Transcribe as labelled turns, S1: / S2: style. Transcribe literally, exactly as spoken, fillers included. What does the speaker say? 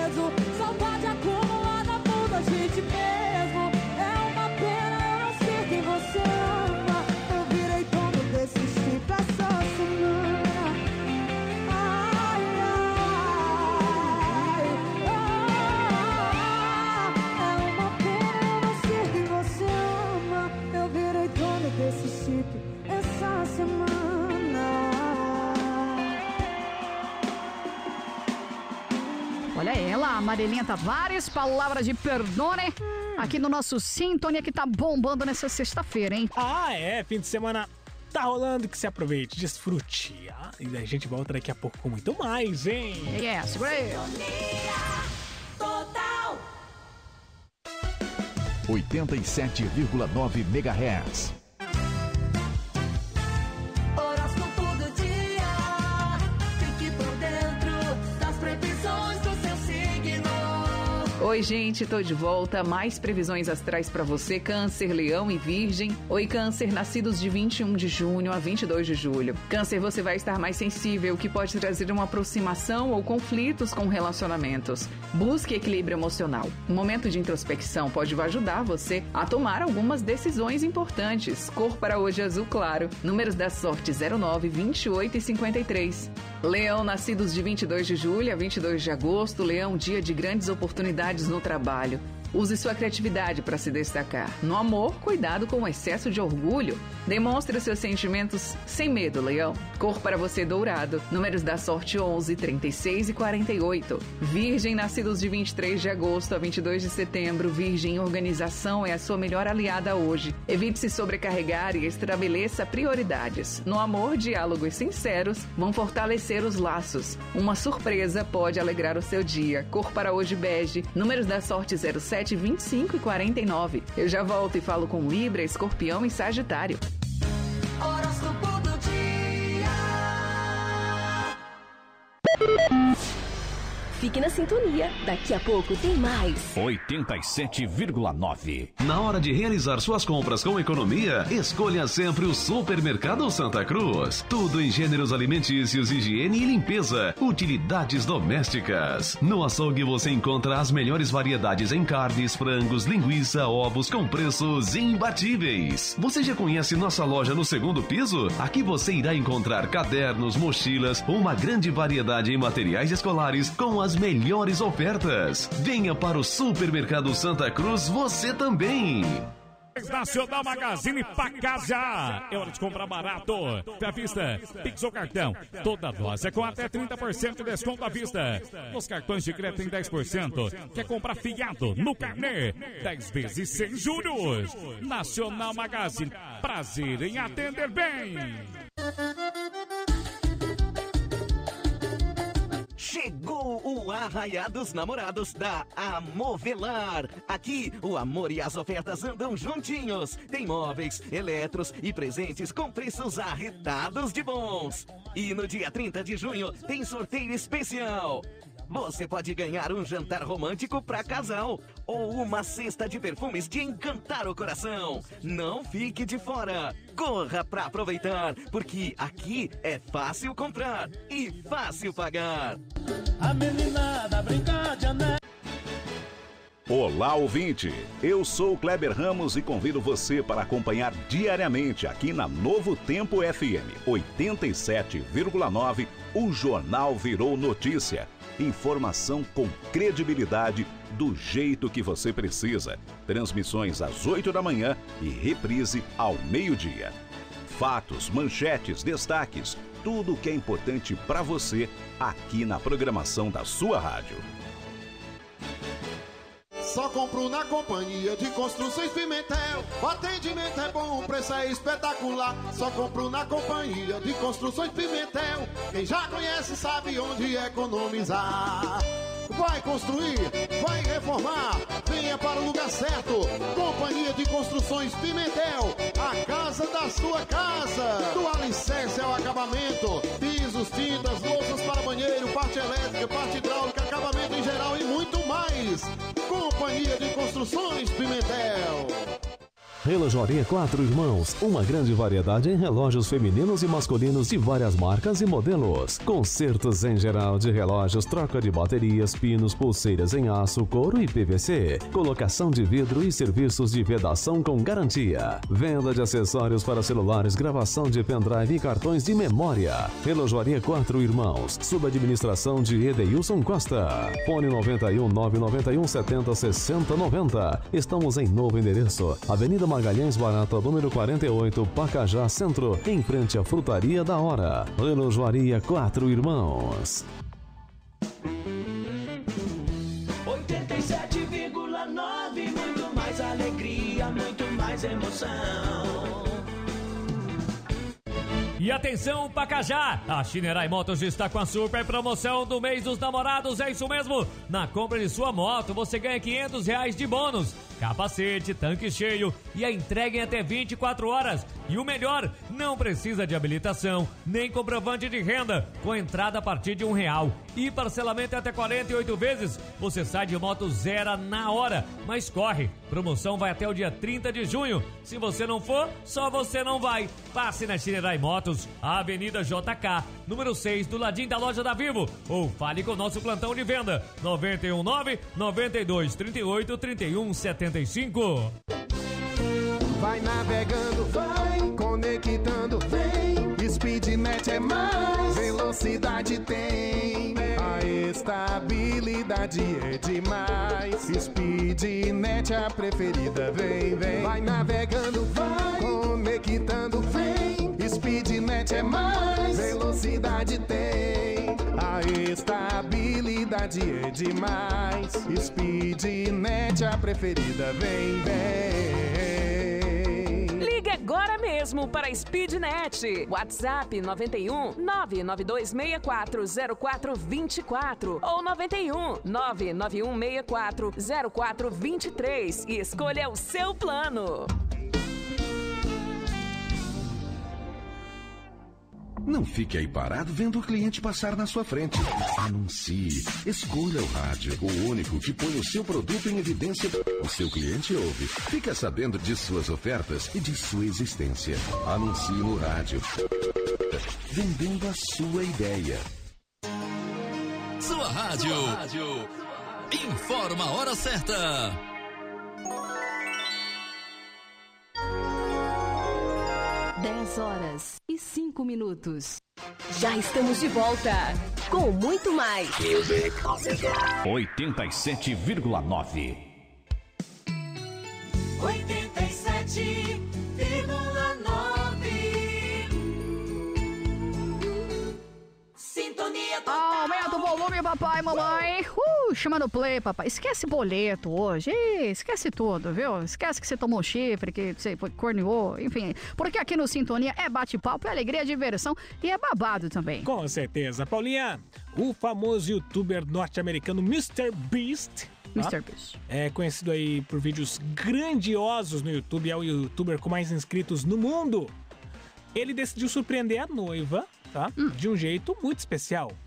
S1: peso. Saudade acumulada muda a gente mesmo. É uma pena eu não ser quem você ama. Eu virei dono desse chip essa semana. Ai, ai, ah, é uma pena eu não ser quem você ama. Eu virei dono desse chip essa semana.
S2: Olha ela, Marilinha Tavares, palavras de Perdone, aqui no nosso Sintonia que tá bombando nessa sexta-feira, hein?
S3: Ah, é, fim de semana tá rolando, que se aproveite, desfrute. Ah, e a gente volta daqui a pouco com muito mais, hein?
S2: É, yeah, segura aí.
S1: Total
S4: oitenta e sete vírgula nove megahertz.
S1: Horóscopo do dia. Fique por dentro das previsões do seu signo.
S5: Oi, gente, tô de volta. Mais previsões astrais pra você, Câncer, Leão e Virgem. Oi, Câncer, nascidos de vinte e um de junho a vinte e dois de julho. Câncer, você vai estar mais sensível, o que pode trazer uma aproximação ou conflitos com relacionamentos. Busque equilíbrio emocional. Um momento de introspecção pode ajudar você a tomar algumas decisões importantes. Cor para hoje azul claro. Números da sorte zero nove, vinte e oito e cinquenta e três. Leão, nascidos de vinte e dois de julho a vinte e dois de agosto. Leão, dia de grandes oportunidades no trabalho. Use sua criatividade para se destacar. No amor, cuidado com o excesso de orgulho. Demonstre seus sentimentos sem medo, Leão. Cor para você dourado. Números da sorte onze, trinta e seis e quarenta e oito. Virgem, nascidos de vinte e três de agosto a vinte e dois de setembro. Virgem, organização é a sua melhor aliada hoje. Evite se sobrecarregar e estabeleça prioridades. No amor, diálogos sinceros vão fortalecer os laços. Uma surpresa pode alegrar o seu dia. Cor para hoje bege. Números da sorte zero sete, vinte e cinco e quarenta e nove. Eu já volto e falo com Libra, Escorpião e Sagitário.
S1: Horóscopo do dia.
S6: Fique na sintonia, daqui a pouco tem mais.
S4: oitenta e sete vírgula nove.
S7: Na hora de realizar suas compras com economia, escolha sempre o Supermercado Santa Cruz. Tudo em gêneros alimentícios, higiene e limpeza, utilidades domésticas. No açougue você encontra as melhores variedades em carnes, frangos, linguiça, ovos com preços imbatíveis. Você já conhece nossa loja no segundo piso? Aqui você irá encontrar cadernos, mochilas, uma grande variedade em materiais escolares com as melhores ofertas. Venha para o Supermercado Santa Cruz você também.
S3: Nacional Magazine pra casa. É hora de comprar barato. À vista, Pix ou cartão. Toda dose é com até trinta por cento de desconto à vista. Nos cartões de crédito tem dez por cento. Quer comprar fiado no carnê? dez vezes sem juros. Nacional Magazine. Prazer em atender bem.
S8: Chegou o Arraiá dos Namorados da Amovelar. Aqui, o amor e as ofertas andam juntinhos. Tem móveis, eletros e presentes com preços arretados de bons. E no dia trinta de junho tem sorteio especial. Você pode ganhar um jantar romântico para casal ou uma cesta de perfumes de encantar o coração. Não fique de fora. Corra para aproveitar, porque aqui é fácil comprar e fácil pagar.
S9: A meninada brincar de ané.
S4: Olá, ouvinte! Eu sou o Kleber Ramos e convido você para acompanhar diariamente aqui na Novo Tempo F M oitenta e sete vírgula nove. O Jornal Virou Notícia. Informação com credibilidade do jeito que você precisa. Transmissões às oito da manhã e reprise ao meio-dia. Fatos, manchetes, destaques, tudo o que é importante para você aqui na programação da sua rádio.
S10: Só compro na Companhia de Construções Pimentel. O atendimento é bom, o preço é espetacular. Só compro na Companhia de Construções Pimentel. Quem já conhece sabe onde economizar. Vai construir, vai reformar, venha para o lugar certo. Companhia de Construções Pimentel, a casa da sua casa. Do alicerce ao acabamento, pisos, tintas, louças para banheiro, parte elétrica, parte hidráulica, acabamento em geral e muito mais. Companhia de Construções Pimentel.
S11: Relojoaria Quatro Irmãos, uma grande variedade em relógios femininos e masculinos de várias marcas e modelos. Consertos em geral de relógios, troca de baterias, pinos, pulseiras em aço, couro e P V C. Colocação de vidro e serviços de vedação com garantia. Venda de acessórios para celulares, gravação de pendrive e cartões de memória. Relojoaria Quatro Irmãos, subadministração de Edeilson Costa. Fone noventa e um, nove nove um, setenta, sessenta, noventa. Estamos em novo endereço, Avenida Magalhães Barata, número quarenta e oito, Pacajá Centro, em frente à Frutaria da Hora. Relojoaria Quatro Irmãos.
S9: oitenta e sete vírgula nove, muito mais alegria, muito mais emoção.
S12: E atenção, Pacajá! A Shinerai Motos está com a super promoção do mês dos namorados, é isso mesmo! Na compra de sua moto, você ganha quinhentos reais de bônus, capacete, tanque cheio e a entrega em até vinte e quatro horas. E o melhor, não precisa de habilitação, nem comprovante de renda, com entrada a partir de um real. E parcelamento até quarenta e oito vezes. Você sai de moto zero na hora, mas corre! Promoção vai até o dia trinta de junho. Se você não for, só você não vai. Passe na Shinerai Motos, Avenida J K, número seis, do ladinho da loja da Vivo. Ou fale com o nosso plantão de venda, nove um nove, nove dois, três oito, três um sete cinco.
S13: Vai navegando, vai conectando, vem. Speednet é mais velocidade tem. A estabilidade é demais. Speednet é a preferida, vem, vem. Vai navegando, vai conectando, vem. Speednet é mais velocidade tem. A estabilidade é demais. Speednet é a preferida, vem, vem.
S14: Ligue agora mesmo para Speednet. WhatsApp nove um, nove nove dois seis quatro zero quatro dois quatro ou nove um, nove nove um seis quatro zero quatro dois três e escolha o seu plano.
S15: Não fique aí parado vendo o cliente passar na sua frente. Anuncie. Escolha o rádio, o único que põe o seu produto em evidência. O seu cliente ouve. Fica sabendo de suas ofertas e de sua existência. Anuncie no rádio. Vendendo a sua ideia.
S16: Sua rádio. Sua rádio. Informa a hora certa.
S6: dez horas e cinco minutos. Já estamos de volta com muito mais.
S4: oitenta e sete vírgula nove.
S1: oitenta e sete vírgula nove. Sintonia total.
S2: Aumenta o volume, papai e mamãe. Uh, chamando o play, papai. Esquece boleto hoje. Ih, esquece tudo, viu? Esquece que você tomou chifre, que você corneou, enfim. Porque aqui no Sintonia é bate-papo, é alegria, diversão e é babado também.
S17: Com certeza. Paulinha, o famoso youtuber norte-americano mister Beast...
S2: mister Beast.
S17: É conhecido aí por vídeos grandiosos no YouTube, é o youtuber com mais inscritos no mundo. Ele decidiu surpreender a noiva, tá? Hum. De um jeito muito especial.